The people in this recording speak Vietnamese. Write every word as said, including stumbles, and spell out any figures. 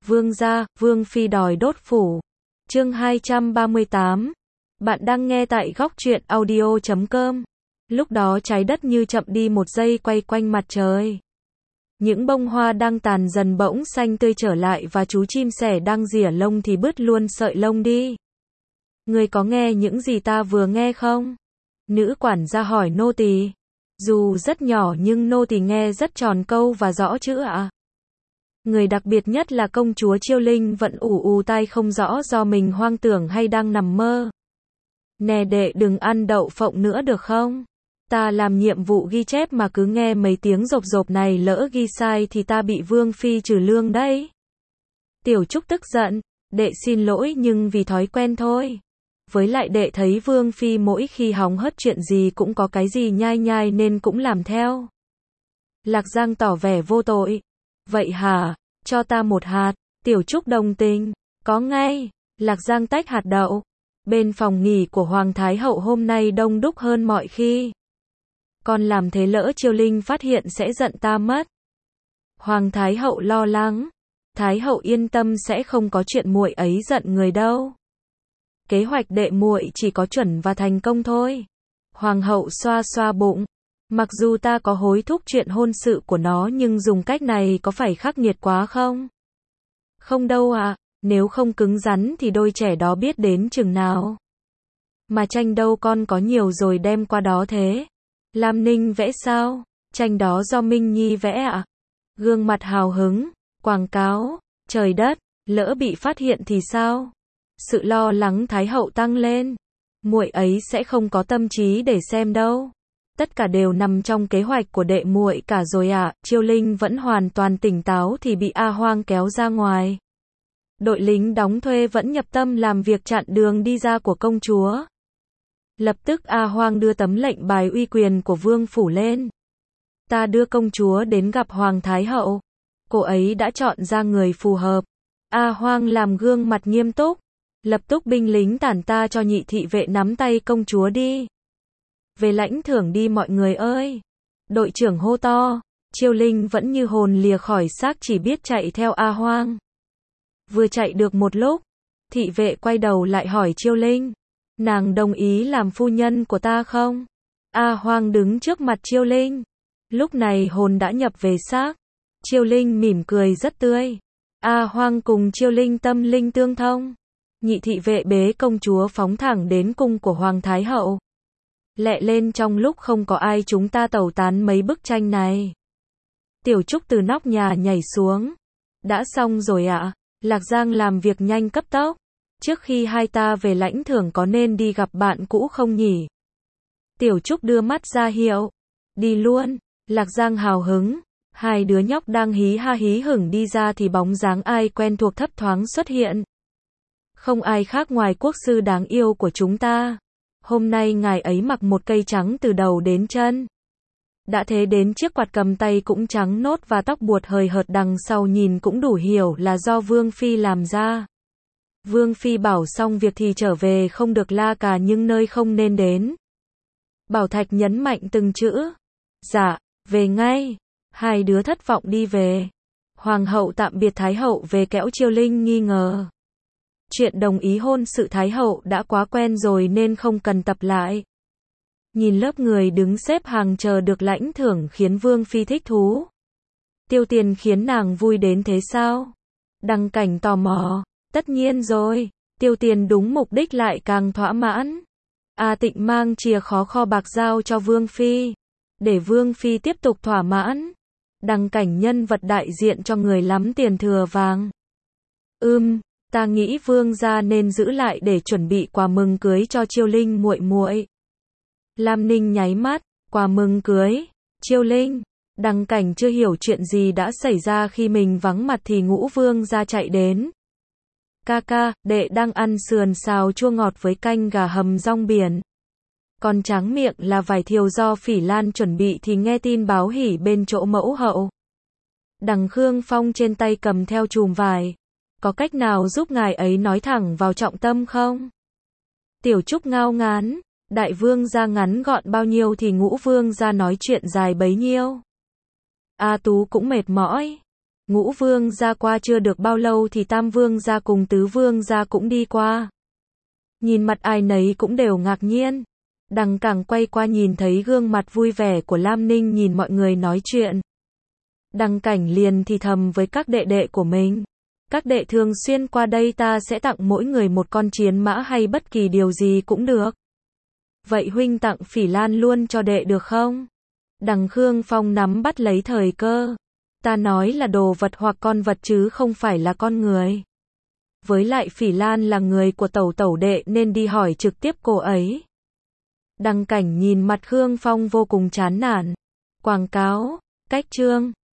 Vương gia, Vương phi đòi đốt phủ. Chương hai trăm ba mươi tám. Bạn đang nghe tại góc truyện audio chấm com. Lúc đó trái đất như chậm đi một giây quay quanh mặt trời. Những bông hoa đang tàn dần bỗng xanh tươi trở lại và chú chim sẻ đang rỉa lông thì bứt luôn sợi lông đi. Người có nghe những gì ta vừa nghe không? Nữ quản gia hỏi nô tỳ. Dù rất nhỏ nhưng nô tỳ nghe rất tròn câu và rõ chữ ạ. À. Người đặc biệt nhất là công chúa Chiêu Linh vẫn ù ù tai không rõ do mình hoang tưởng hay đang nằm mơ. Nè đệ đừng ăn đậu phộng nữa được không? Ta làm nhiệm vụ ghi chép mà cứ nghe mấy tiếng rộp rộp này lỡ ghi sai thì ta bị Vương phi trừ lương đấy. Tiểu Trúc tức giận, đệ xin lỗi nhưng vì thói quen thôi. Với lại đệ thấy Vương phi mỗi khi hóng hớt chuyện gì cũng có cái gì nhai nhai nên cũng làm theo. Lạc Giang tỏ vẻ vô tội. Vậy hả, cho ta một hạt. Tiểu Trúc đồng tình, có ngay. Lạc Giang tách hạt đậu. Bên phòng nghỉ của Hoàng Thái Hậu hôm nay đông đúc hơn mọi khi. Con làm thế lỡ Chiêu Linh phát hiện sẽ giận ta mất. Hoàng Thái Hậu lo lắng. Thái Hậu yên tâm sẽ không có chuyện muội ấy giận người đâu. Kế hoạch đệ muội chỉ có chuẩn và thành công thôi. Hoàng hậu xoa xoa bụng. Mặc dù ta có hối thúc chuyện hôn sự của nó nhưng dùng cách này có phải khắc nghiệt quá không? Không đâu ạ, à, nếu không cứng rắn thì đôi trẻ đó biết đến chừng nào. Mà tranh đâu con có nhiều rồi đem qua đó thế. Lam Ninh vẽ sao? Tranh đó do Minh Nhi vẽ ạ. À? Gương mặt hào hứng, quảng cáo, trời đất, lỡ bị phát hiện thì sao? Sự lo lắng Thái Hậu tăng lên. Muội ấy sẽ không có tâm trí để xem đâu. Tất cả đều nằm trong kế hoạch của đệ muội cả rồi ạ. À. Chiêu Linh vẫn hoàn toàn tỉnh táo thì bị A Hoang kéo ra ngoài. Đội lính đóng thuê vẫn nhập tâm làm việc chặn đường đi ra của công chúa. Lập tức A Hoang đưa tấm lệnh bài uy quyền của Vương phủ lên. Ta đưa công chúa đến gặp Hoàng Thái Hậu. Cô ấy đã chọn ra người phù hợp. A Hoang làm gương mặt nghiêm túc. Lập tức binh lính tản ta cho nhị thị vệ nắm tay công chúa đi. Về lãnh thưởng đi mọi người ơi. Đội trưởng hô to. Chiêu Linh vẫn như hồn lìa khỏi xác chỉ biết chạy theo A Hoang. Vừa chạy được một lúc, thị vệ quay đầu lại hỏi Chiêu Linh. Nàng đồng ý làm phu nhân của ta không? A Hoang đứng trước mặt Chiêu Linh. Lúc này hồn đã nhập về xác. Chiêu Linh mỉm cười rất tươi. A Hoang cùng Chiêu Linh tâm linh tương thông. Nhị thị vệ bế công chúa phóng thẳng đến cung của Hoàng Thái Hậu. Lẹ lên trong lúc không có ai chúng ta tẩu tán mấy bức tranh này. Tiểu Trúc từ nóc nhà nhảy xuống. Đã xong rồi ạ. À? Lạc Giang làm việc nhanh cấp tốc. Trước khi hai ta về lãnh thưởng có nên đi gặp bạn cũ không nhỉ? Tiểu Trúc đưa mắt ra hiệu. Đi luôn. Lạc Giang hào hứng. Hai đứa nhóc đang hí ha hí hửng đi ra thì bóng dáng ai quen thuộc thấp thoáng xuất hiện. Không ai khác ngoài quốc sư đáng yêu của chúng ta. Hôm nay ngài ấy mặc một cây trắng từ đầu đến chân. Đã thế đến chiếc quạt cầm tay cũng trắng nốt và tóc buột hời hợt đằng sau nhìn cũng đủ hiểu là do Vương phi làm ra. Vương phi bảo xong việc thì trở về không được la cà nhưng nơi không nên đến. Bảo Thạch nhấn mạnh từng chữ. Dạ, về ngay. Hai đứa thất vọng đi về. Hoàng hậu tạm biệt Thái Hậu về kẽo Chiêu Linh nghi ngờ. Chuyện đồng ý hôn sự Thái Hậu đã quá quen rồi nên không cần tập lại. Nhìn lớp người đứng xếp hàng chờ được lãnh thưởng khiến Vương phi thích thú. Tiêu Tiền khiến nàng vui đến thế sao? Đăng Cảnh tò mò. Tất nhiên rồi. Tiêu Tiền đúng mục đích lại càng thỏa mãn. A Tịnh mang chìa khóa kho bạc giao cho Vương phi. Để Vương phi tiếp tục thỏa mãn. Đăng Cảnh nhân vật đại diện cho người lắm tiền thừa vàng. Ừm, ta nghĩ Vương gia nên giữ lại để chuẩn bị quà mừng cưới cho Chiêu Linh muội muội. Lam Ninh nháy mắt, quà mừng cưới, Chiêu Linh. Đăng Cảnh chưa hiểu chuyện gì đã xảy ra khi mình vắng mặt thì Ngũ Vương gia chạy đến. Ca ca, đệ đang ăn sườn xào chua ngọt với canh gà hầm rong biển. Còn tráng miệng là vải thiều do Phỉ Lan chuẩn bị thì nghe tin báo hỉ bên chỗ mẫu hậu. Đằng Khương Phong trên tay cầm theo chùm vải. Có cách nào giúp ngài ấy nói thẳng vào trọng tâm không? Tiểu Trúc ngao ngán. Đại vương gia ngắn gọn bao nhiêu thì Ngũ Vương gia nói chuyện dài bấy nhiêu. A Tú cũng mệt mỏi. Ngũ vương gia qua chưa được bao lâu thì tam vương gia cùng tứ vương gia cũng đi qua. Nhìn mặt ai nấy cũng đều ngạc nhiên. Đằng Cảng quay qua nhìn thấy gương mặt vui vẻ của Lam Ninh nhìn mọi người nói chuyện. Đằng Cảnh liền thì thầm với các đệ đệ của mình. Các đệ thường xuyên qua đây ta sẽ tặng mỗi người một con chiến mã hay bất kỳ điều gì cũng được. Vậy huynh tặng Phỉ Lan luôn cho đệ được không? Đằng Khương Phong nắm bắt lấy thời cơ. Ta nói là đồ vật hoặc con vật chứ không phải là con người. Với lại Phỉ Lan là người của tẩu tẩu đệ nên đi hỏi trực tiếp cô ấy. Đằng Cảnh nhìn mặt Khương Phong vô cùng chán nản. Quảng cáo, cách chương.